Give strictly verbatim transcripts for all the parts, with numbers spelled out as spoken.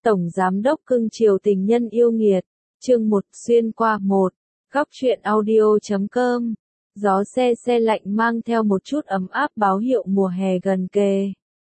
Tổng Giám đốc cưng chiều tình nhân yêu nghiệt, chương một xuyên qua một, góc truyện audio chấm com. Gió se se lạnh mang theo một chút ấm áp báo hiệu mùa hè gần kề.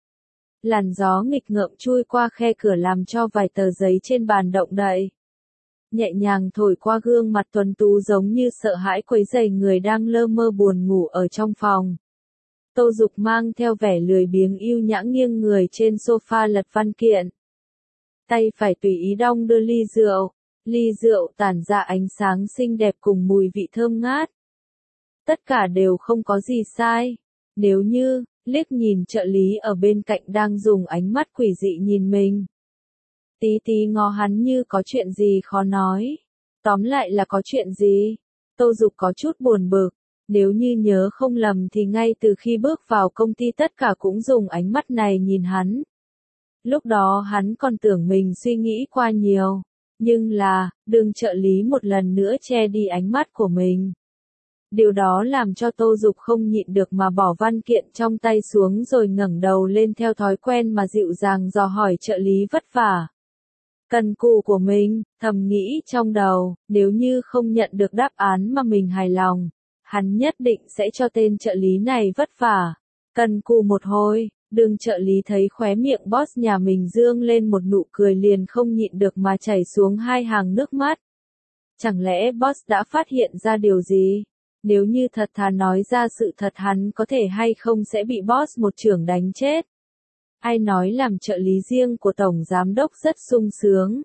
Làn gió nghịch ngợm chui qua khe cửa làm cho vài tờ giấy trên bàn động đậy. Nhẹ nhàng thổi qua gương mặt tuấn tú giống như sợ hãi quấy rầy người đang lơ mơ buồn ngủ ở trong phòng. Tô Dục mang theo vẻ lười biếng yêu nhã nghiêng người trên sofa lật văn kiện. Tay phải tùy ý đong đưa ly rượu, ly rượu tản ra ánh sáng xinh đẹp cùng mùi vị thơm ngát. Tất cả đều không có gì sai. Nếu như, liếc nhìn trợ lý ở bên cạnh đang dùng ánh mắt quỷ dị nhìn mình. Tí tí ngó hắn như có chuyện gì khó nói. Tóm lại là có chuyện gì? Tô Dục có chút buồn bực. Nếu như nhớ không lầm thì ngay từ khi bước vào công ty tất cả cũng dùng ánh mắt này nhìn hắn. Lúc đó hắn còn tưởng mình suy nghĩ qua nhiều. Nhưng là, đường trợ lý một lần nữa che đi ánh mắt của mình. Điều đó làm cho Tô Dục không nhịn được mà bỏ văn kiện trong tay xuống rồi ngẩng đầu lên theo thói quen mà dịu dàng dò hỏi trợ lý vất vả. Cần cù của mình, thầm nghĩ trong đầu, nếu như không nhận được đáp án mà mình hài lòng, hắn nhất định sẽ cho tên trợ lý này vất vả. Cần cù một hồi, đường trợ lý thấy khóe miệng boss nhà mình dương lên một nụ cười liền không nhịn được mà chảy xuống hai hàng nước mắt. Chẳng lẽ boss đã phát hiện ra điều gì? Nếu như thật thà nói ra sự thật hắn có thể hay không sẽ bị boss một chưởng đánh chết. Ai nói làm trợ lý riêng của Tổng Giám đốc rất sung sướng.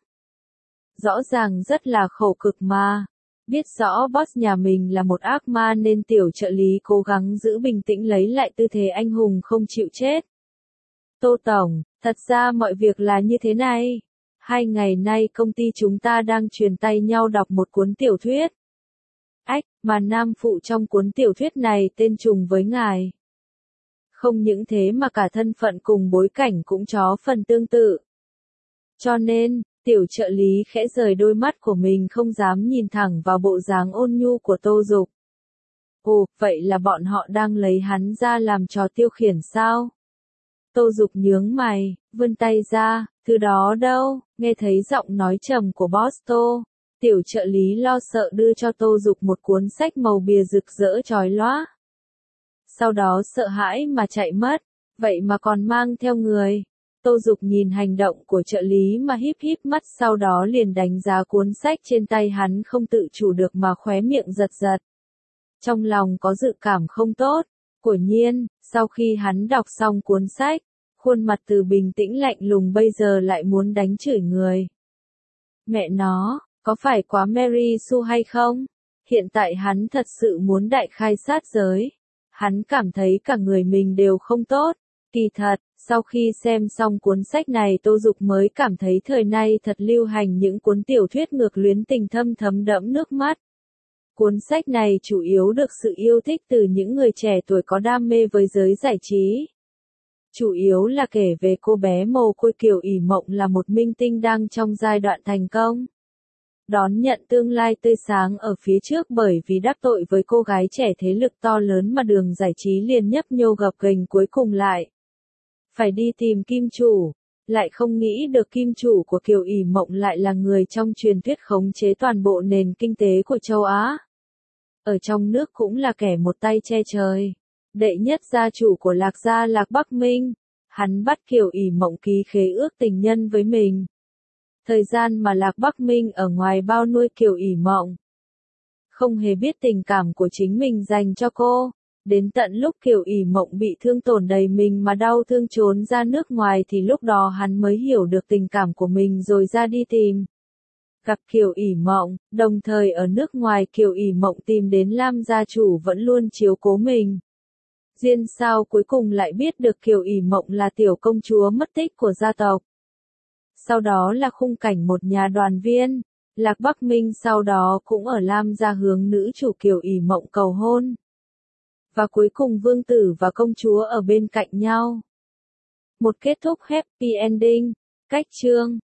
Rõ ràng rất là khổ cực mà. Biết rõ boss nhà mình là một ác ma nên tiểu trợ lý cố gắng giữ bình tĩnh lấy lại tư thế anh hùng không chịu chết. Tô Tổng, thật ra mọi việc là như thế này. Hai ngày nay công ty chúng ta đang truyền tay nhau đọc một cuốn tiểu thuyết. Ách, mà nam phụ trong cuốn tiểu thuyết này tên trùng với ngài. Không những thế mà cả thân phận cùng bối cảnh cũng chó phần tương tự. Cho nên, tiểu trợ lý khẽ rời đôi mắt của mình không dám nhìn thẳng vào bộ dáng ôn nhu của Tô Dục. Ồ, vậy là bọn họ đang lấy hắn ra làm trò tiêu khiển sao? Tô Dục nhướng mày, vươn tay ra, thứ đó đâu, nghe thấy giọng nói trầm của boss Tô. Tiểu trợ lý lo sợ đưa cho Tô Dục một cuốn sách màu bìa rực rỡ chói lóa. Sau đó sợ hãi mà chạy mất, vậy mà còn mang theo người. Tô Dục nhìn hành động của trợ lý mà híp híp mắt sau đó liền đánh giá cuốn sách trên tay hắn không tự chủ được mà khóe miệng giật giật. Trong lòng có dự cảm không tốt, quả nhiên, sau khi hắn đọc xong cuốn sách, khuôn mặt từ bình tĩnh lạnh lùng bây giờ lại muốn đánh chửi người. Mẹ nó, có phải quá Mary Sue hay không? Hiện tại hắn thật sự muốn đại khai sát giới. Hắn cảm thấy cả người mình đều không tốt. Kỳ thật, sau khi xem xong cuốn sách này Tô Dục mới cảm thấy thời nay thật lưu hành những cuốn tiểu thuyết ngược luyến tình thâm thấm đẫm nước mắt. Cuốn sách này chủ yếu được sự yêu thích từ những người trẻ tuổi có đam mê với giới giải trí. Chủ yếu là kể về cô bé mồ côi Kiều ỷ Mộng là một minh tinh đang trong giai đoạn thành công. Đón nhận tương lai tươi sáng ở phía trước bởi vì đắc tội với cô gái trẻ thế lực to lớn mà đường giải trí liền nhấp nhô gập ghềnh cuối cùng lại. Phải đi tìm kim chủ, lại không nghĩ được kim chủ của Kiều ỷ Mộng lại là người trong truyền thuyết khống chế toàn bộ nền kinh tế của châu Á. Ở trong nước cũng là kẻ một tay che trời. Đệ nhất gia chủ của Lạc gia Lạc Bắc Minh, hắn bắt Kiều ỷ Mộng ký khế ước tình nhân với mình. Thời gian mà Lạc Bắc Minh ở ngoài bao nuôi Kiều ỷ Mộng. Không hề biết tình cảm của chính mình dành cho cô. Đến tận lúc Kiều ỷ Mộng bị thương tổn đầy mình mà đau thương trốn ra nước ngoài thì lúc đó hắn mới hiểu được tình cảm của mình rồi ra đi tìm. Gặp Kiều ỷ Mộng, đồng thời ở nước ngoài Kiều ỷ Mộng tìm đến Lam gia chủ vẫn luôn chiếu cố mình. Diên sao cuối cùng lại biết được Kiều ỷ Mộng là tiểu công chúa mất tích của gia tộc. Sau đó là khung cảnh một nhà đoàn viên, Lạc Bắc Minh sau đó cũng ở Lam gia hướng nữ chủ Kiều ỷ Mộng cầu hôn. Và cuối cùng vương tử và công chúa ở bên cạnh nhau. Một kết thúc happy ending, cách chương.